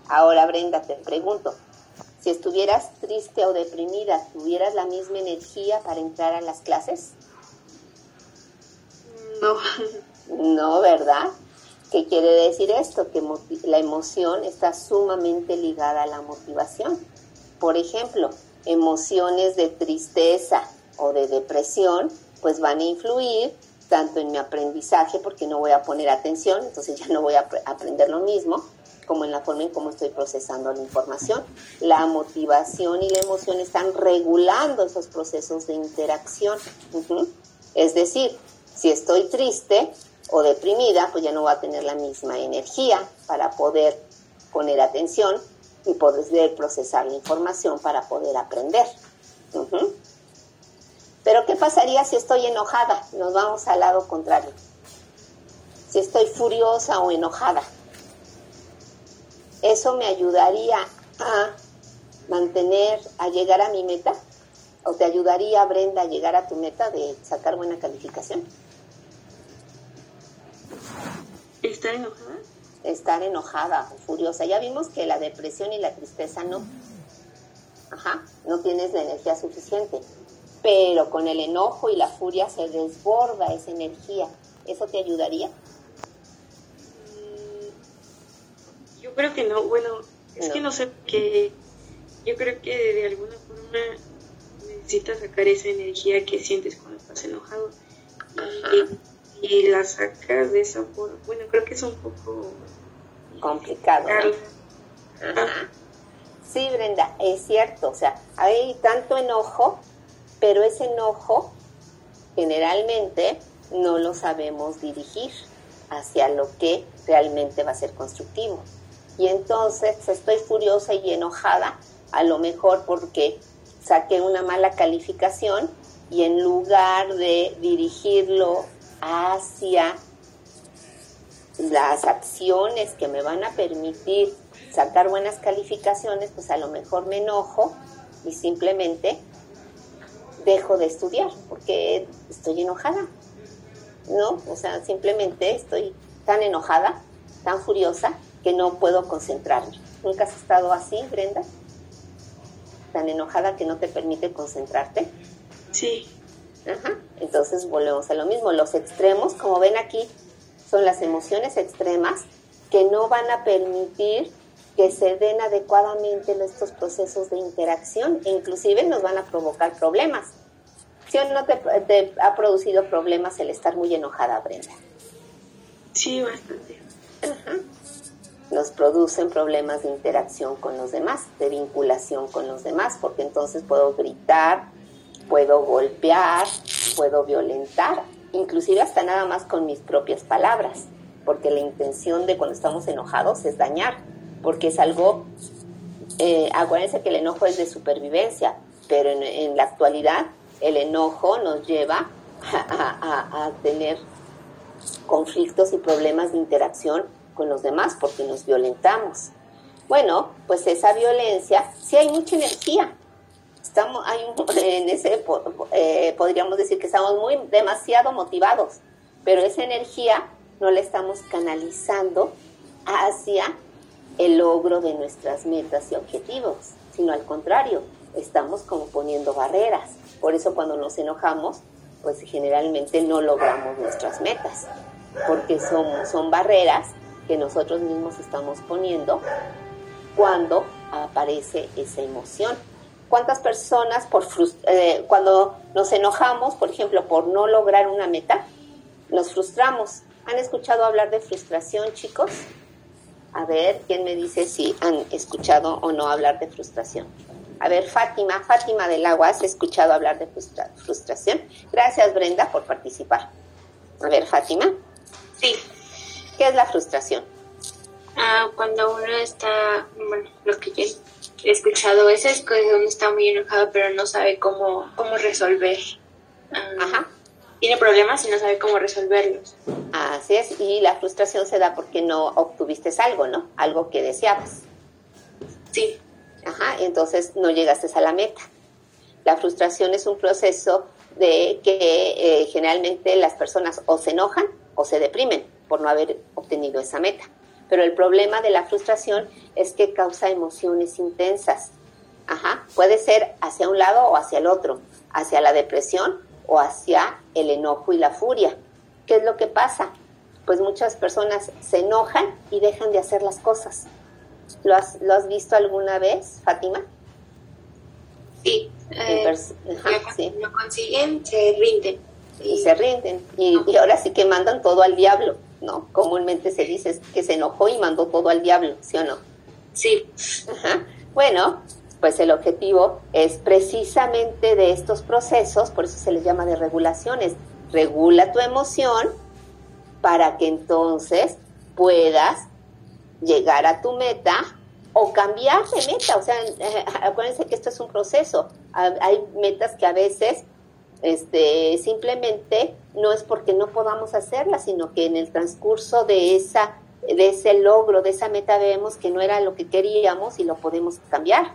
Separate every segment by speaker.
Speaker 1: Ahora, Brenda, te pregunto, si estuvieras triste o deprimida, ¿tuvieras la misma energía para entrar a las clases?
Speaker 2: No.
Speaker 1: No, ¿verdad? ¿Qué quiere decir esto? Que la emoción está sumamente ligada a la motivación. Por ejemplo, emociones de tristeza o de depresión, pues van a influir tanto en mi aprendizaje, porque no voy a poner atención, entonces ya no voy a aprender lo mismo, como en la forma en cómo estoy procesando la información. La motivación y la emoción están regulando esos procesos de interacción. Es decir, si estoy triste o deprimida, pues ya no voy a tener la misma energía para poder poner atención y poder procesar la información para poder aprender. Pero ¿qué pasaría si estoy enojada? Nos vamos al lado contrario. Si estoy furiosa o enojada, ¿eso me ayudaría a a llegar a mi meta? ¿O te ayudaría, Brenda, a llegar a tu meta de sacar buena calificación?
Speaker 2: ¿Estar enojada?
Speaker 1: Estar enojada o furiosa. Ya vimos que la depresión y la tristeza no. No tienes la energía suficiente. Pero con el enojo y la furia se desborda esa energía. ¿Eso te ayudaría?
Speaker 2: Yo creo que no. Bueno, es que no sé, que yo creo que de alguna forma necesitas sacar esa energía que sientes cuando estás enojado. Y la sacas de esa forma. Bueno, creo que es un poco
Speaker 1: complicado, ¿no? Sí, Brenda, es cierto. O sea, hay tanto enojo, pero ese enojo generalmente no lo sabemos dirigir hacia lo que realmente va a ser constructivo. Y entonces estoy furiosa y enojada, a lo mejor porque saqué una mala calificación, y en lugar de dirigirlo hacia las acciones que me van a permitir sacar buenas calificaciones, pues a lo mejor me enojo y simplemente dejo de estudiar porque estoy enojada, ¿no? O sea, simplemente estoy tan enojada, tan furiosa, que no puedo concentrarme. ¿Nunca has estado así, Brenda? ¿Tan enojada que no te permite concentrarte?
Speaker 2: Sí.
Speaker 1: Entonces volvemos a lo mismo. Los extremos, como ven aquí, son las emociones extremas que no van a permitir que se den adecuadamente estos procesos de interacción, e inclusive nos van a provocar problemas. ¿Sí o no te ha producido problemas el estar muy enojada, Brenda?
Speaker 2: Sí, bastante.
Speaker 1: Nos producen problemas de interacción con los demás, de vinculación con los demás, porque entonces puedo gritar, puedo golpear, puedo violentar, inclusive hasta nada más con mis propias palabras, porque la intención de cuando estamos enojados es dañar, porque es algo, acuérdense que el enojo es de supervivencia, pero en la actualidad el enojo nos lleva a tener conflictos y problemas de interacción con los demás porque nos violentamos. Bueno, pues esa violencia, sí hay mucha energía. Podríamos decir que estamos demasiado motivados, pero esa energía no la estamos canalizando hacia el logro de nuestras metas y objetivos, sino al contrario, estamos como poniendo barreras. Por eso cuando nos enojamos, pues generalmente no logramos nuestras metas, porque son barreras que nosotros mismos estamos poniendo cuando aparece esa emoción. ¿Cuántas personas cuando nos enojamos, por ejemplo, por no lograr una meta, nos frustramos? ¿Han escuchado hablar de frustración, chicos? A ver, ¿quién me dice si han escuchado o no hablar de frustración? A ver, Fátima del Agua, ¿has escuchado hablar de frustración? Gracias, Brenda, por participar. A ver, Fátima.
Speaker 2: Sí.
Speaker 1: ¿Qué es la frustración?
Speaker 2: Cuando uno está, bueno, lo que yo he escuchado es que uno está muy enojado pero no sabe cómo resolver. Tiene problemas y no sabe cómo resolverlos.
Speaker 1: Así es, y la frustración se da porque no obtuviste algo, ¿no? Algo que deseabas.
Speaker 2: Sí.
Speaker 1: Entonces no llegaste a la meta. La frustración es un proceso de que generalmente las personas o se enojan o se deprimen por no haber obtenido esa meta. Pero el problema de la frustración es que causa emociones intensas. Puede ser hacia un lado o hacia el otro, hacia la depresión o hacia el enojo y la furia. ¿Qué es lo que pasa? Pues muchas personas se enojan y dejan de hacer las cosas. ¿Lo has visto alguna vez, Fátima?
Speaker 2: Sí.
Speaker 1: Sí.
Speaker 2: Lo consiguen, se rinden.
Speaker 1: Y se rinden. Y ahora sí que mandan todo al diablo, ¿no? Comúnmente se dice que se enojó y mandó todo al diablo, ¿sí o no?
Speaker 2: Sí.
Speaker 1: Bueno, pues el objetivo es precisamente de estos procesos, por eso se les llama de regulaciones. Regula tu emoción para que entonces puedas llegar a tu meta o cambiar de meta. O sea, acuérdense que esto es un proceso. Hay metas que a veces simplemente no es porque no podamos hacerlas, sino que en el transcurso de ese logro, de esa meta, vemos que no era lo que queríamos y lo podemos cambiar.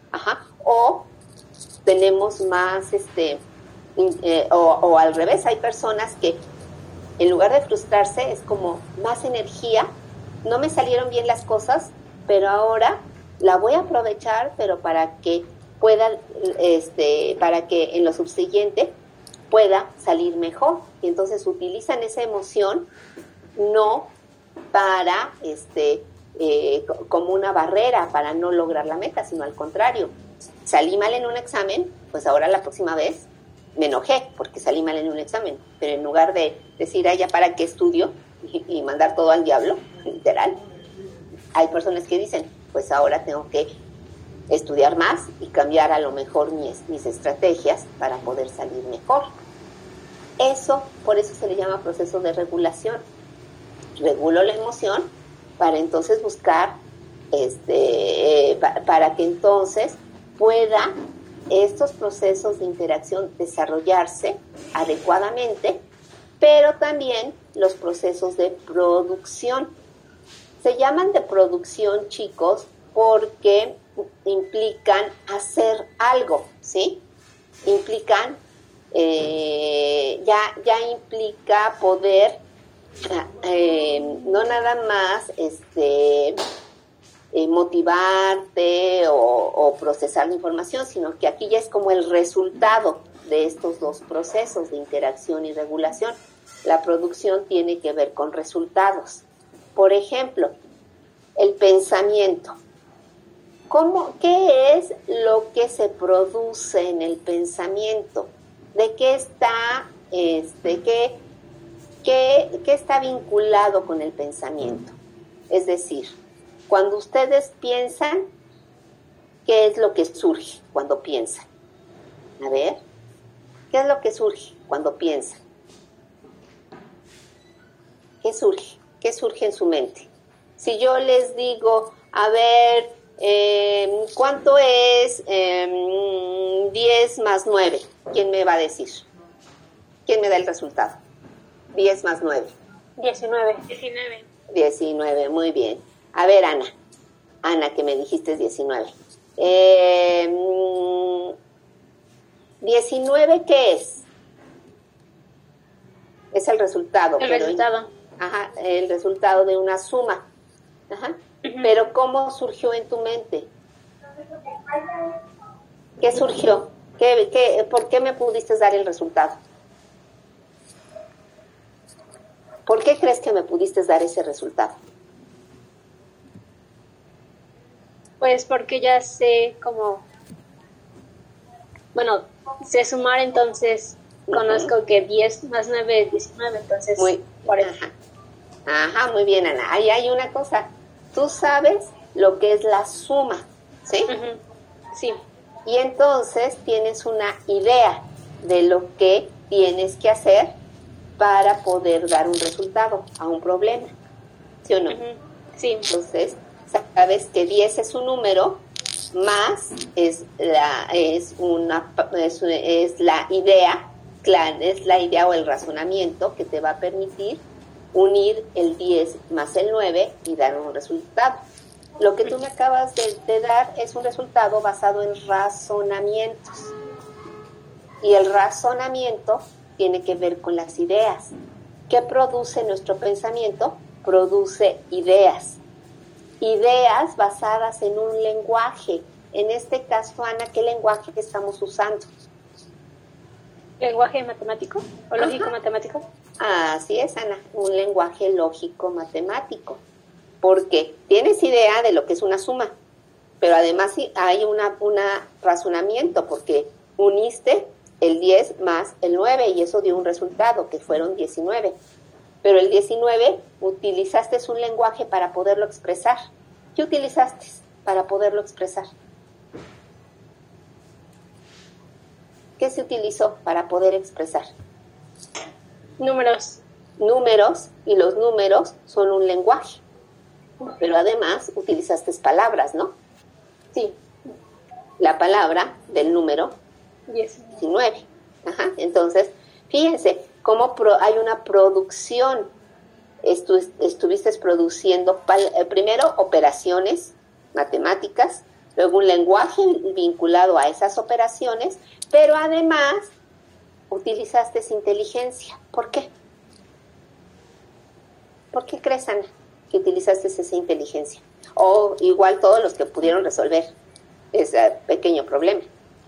Speaker 1: O tenemos más, o al revés, hay personas que en lugar de frustrarse es como más energía, no me salieron bien las cosas, pero ahora la voy a aprovechar, pero para que pueda, para que en lo subsiguiente pueda salir mejor. Y entonces utilizan esa emoción no para, como una barrera para no lograr la meta, sino al contrario. Salí mal en un examen, pues ahora la próxima vez me enojé porque salí mal en un examen, pero en lugar de decir, ya para qué estudio y mandar todo al diablo, literal, hay personas que dicen, pues ahora tengo que estudiar más y cambiar a lo mejor mis estrategias para poder salir mejor. Por eso se le llama proceso de regulación. Regulo la emoción para entonces buscar, para que entonces pueda estos procesos de interacción desarrollarse adecuadamente, pero también los procesos de producción. Se llaman de producción, chicos, porque implican hacer algo, ¿sí? Implican, ya implica poder, no nada más, motivarte o procesar la información, sino que aquí ya es como el resultado de estos dos procesos de interacción y regulación. La producción tiene que ver con resultados. Por ejemplo, el pensamiento. ¿Qué es lo que se produce en el pensamiento? ¿De qué está, qué está vinculado con el pensamiento? Es decir, cuando ustedes piensan, ¿qué es lo que surge cuando piensan? A ver, ¿qué es lo que surge cuando piensan? ¿Qué surge? ¿Qué surge en su mente? Si yo les digo, a ver, ¿cuánto es 10 más 9? ¿Quién me va a decir? ¿Quién me da el resultado? 10 más 9.
Speaker 2: 19.
Speaker 1: 19, muy bien. A ver, Ana, que me dijiste 19. 19, ¿qué es? Es el resultado.
Speaker 2: El resultado.
Speaker 1: El resultado de una suma. Uh-huh. Pero ¿cómo surgió en tu mente? ¿Qué surgió? ¿Por qué me pudiste dar el resultado? ¿Por qué crees que me pudiste dar ese resultado?
Speaker 3: Pues porque ya sé sé sumar, entonces conozco que 10 más 9 es 19, entonces por eso.
Speaker 1: Muy bien, Ana. Ahí hay una cosa. Tú sabes lo que es la suma, ¿sí?
Speaker 3: Uh-huh. Sí.
Speaker 1: Y entonces tienes una idea de lo que tienes que hacer para poder dar un resultado a un problema, ¿sí o no?
Speaker 3: Uh-huh. Sí.
Speaker 1: Entonces, sabes que 10 es un número, más es la idea o el razonamiento que te va a permitir unir el 10 más el 9 y dar un resultado. Lo que tú me acabas de dar es un resultado basado en razonamientos. Y el razonamiento tiene que ver con las ideas. ¿Qué produce nuestro pensamiento? Produce ideas. ideas basadas en un lenguaje. En este caso, Ana, ¿qué lenguaje estamos usando?
Speaker 3: ¿Lenguaje matemático o lógico-matemático?
Speaker 1: Así es, Ana, un lenguaje lógico-matemático, porque tienes idea de lo que es una suma, pero además hay un razonamiento, porque uniste el 10 más el 9 y eso dio un resultado, que fueron 19. Pero el 19 utilizaste un lenguaje para poderlo expresar. ¿Qué utilizaste para poderlo expresar? ¿Qué se utilizó para poder expresar?
Speaker 3: Números.
Speaker 1: Números, y los números son un lenguaje. Pero además utilizaste palabras, ¿no?
Speaker 3: Sí.
Speaker 1: La palabra del número 19. Ajá. Entonces, fíjense cómo hay una producción. Estuviste produciendo primero operaciones matemáticas, luego un lenguaje vinculado a esas operaciones, pero además utilizaste inteligencia. ¿Por qué? ¿Por qué crees, Ana, que utilizaste esa inteligencia? O igual todos los que pudieron resolver ese pequeño problema.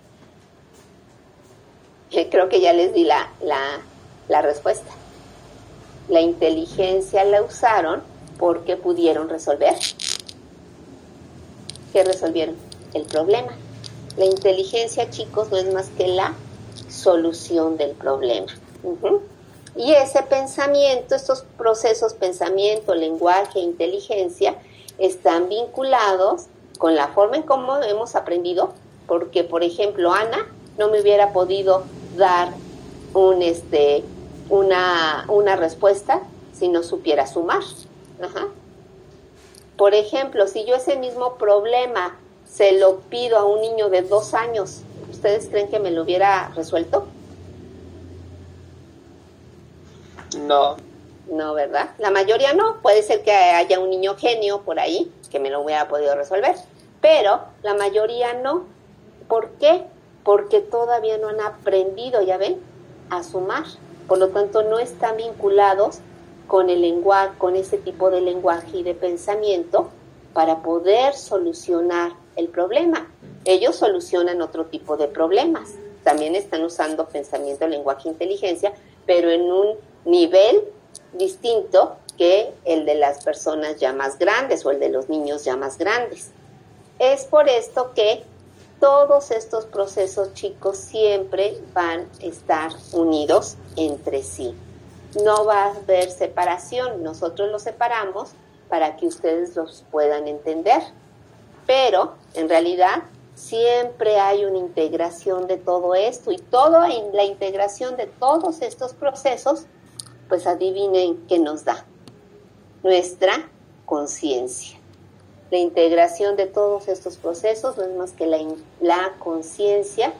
Speaker 1: Creo que ya les di la respuesta. La inteligencia la usaron porque pudieron resolver. ¿Qué resolvieron? El problema. La inteligencia, chicos, no es más que la solución del problema. Y ese pensamiento, estos procesos, pensamiento, lenguaje, inteligencia, están vinculados con la forma en cómo hemos aprendido, porque, por ejemplo, Ana no me hubiera podido dar una respuesta si no supiera sumar. Ajá. Por ejemplo, si yo ese mismo problema se lo pido a un niño de 2 años, ¿ustedes creen que me lo hubiera resuelto?
Speaker 4: No.
Speaker 1: No, ¿verdad? La mayoría no. Puede ser que haya un niño genio por ahí que me lo hubiera podido resolver, pero la mayoría no. ¿Por qué? Porque todavía no han aprendido, ya ven, a sumar. Por lo tanto, no están vinculados con el lenguaje, con ese tipo de lenguaje y de pensamiento para poder solucionar el problema. Ellos solucionan otro tipo de problemas. También están usando pensamiento, lenguaje e inteligencia, pero en un nivel distinto que el de las personas ya más grandes o el de los niños ya más grandes. Es por esto que todos estos procesos, chicos, siempre van a estar unidos entre sí. No va a haber separación, nosotros los separamos para que ustedes los puedan entender, pero en realidad siempre hay una integración de todo esto, y toda la integración de todos estos procesos, pues adivinen qué nos da: nuestra conciencia. La integración de todos estos procesos no es más que la conciencia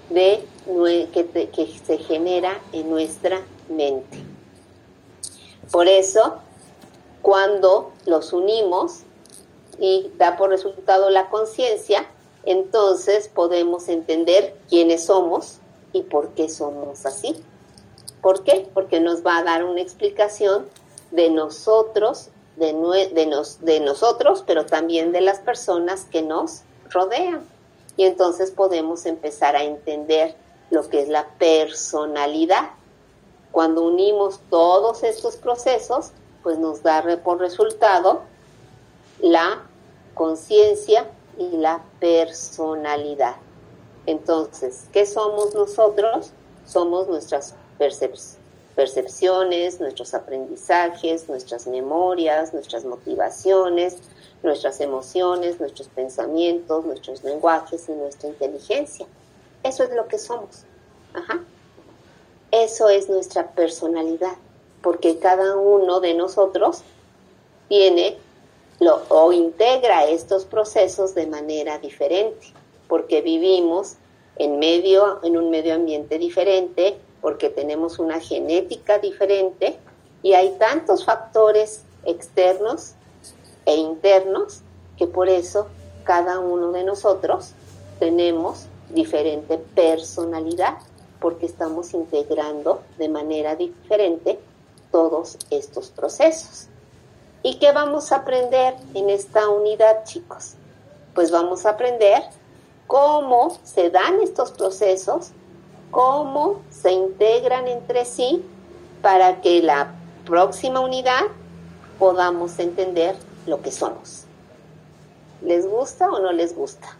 Speaker 1: que se genera en nuestra mente. Por eso, cuando los unimos y da por resultado la conciencia, entonces podemos entender quiénes somos y por qué somos así. ¿Por qué? Porque nos va a dar una explicación de nosotros, de nosotros, pero también de las personas que nos rodean. Y entonces podemos empezar a entender lo que es la personalidad. Cuando unimos todos estos procesos, pues nos da por resultado la conciencia y la personalidad. Entonces, ¿qué somos nosotros? Somos nuestras percepciones, nuestros aprendizajes, nuestras memorias, nuestras motivaciones, nuestras emociones, nuestros pensamientos, nuestros lenguajes y nuestra inteligencia. Eso es lo que somos. Ajá. Eso es nuestra personalidad, porque cada uno de nosotros tiene o integra estos procesos de manera diferente, porque vivimos en un medio ambiente diferente, porque tenemos una genética diferente, y hay tantos factores externos e internos que por eso cada uno de nosotros tenemos diferente personalidad, porque estamos integrando de manera diferente todos estos procesos. ¿Y qué vamos a aprender en esta unidad, chicos? Pues vamos a aprender cómo se dan estos procesos, cómo se integran entre sí para que la próxima unidad podamos entender lo que somos. ¿Les gusta o no les gusta?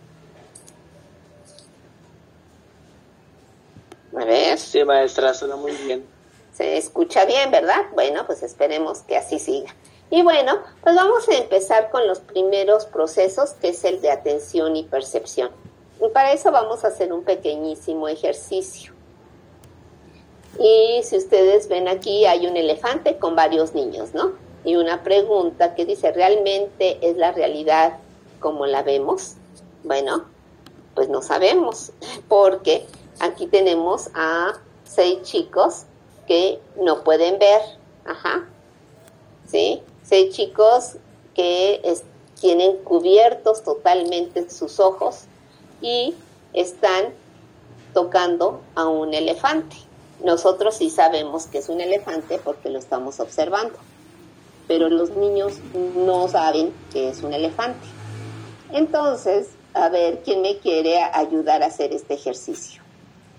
Speaker 1: A ver.
Speaker 4: Sí, maestra, suena muy bien.
Speaker 1: Se escucha bien, ¿verdad? Bueno, pues esperemos que así siga. Y bueno, pues vamos a empezar con los primeros procesos, que es el de atención y percepción. Y para eso vamos a hacer un pequeñísimo ejercicio. Y si ustedes ven aquí, hay un elefante con varios niños, ¿no? Y una pregunta que dice, ¿realmente es la realidad como la vemos? Bueno, pues no sabemos, porque aquí tenemos a 6 chicos que no pueden ver, ¿sí? 6 chicos que tienen cubiertos totalmente sus ojos y están tocando a un elefante. Nosotros sí sabemos que es un elefante porque lo estamos observando, pero los niños no saben que es un elefante. Entonces, a ver, ¿quién me quiere ayudar a hacer este ejercicio?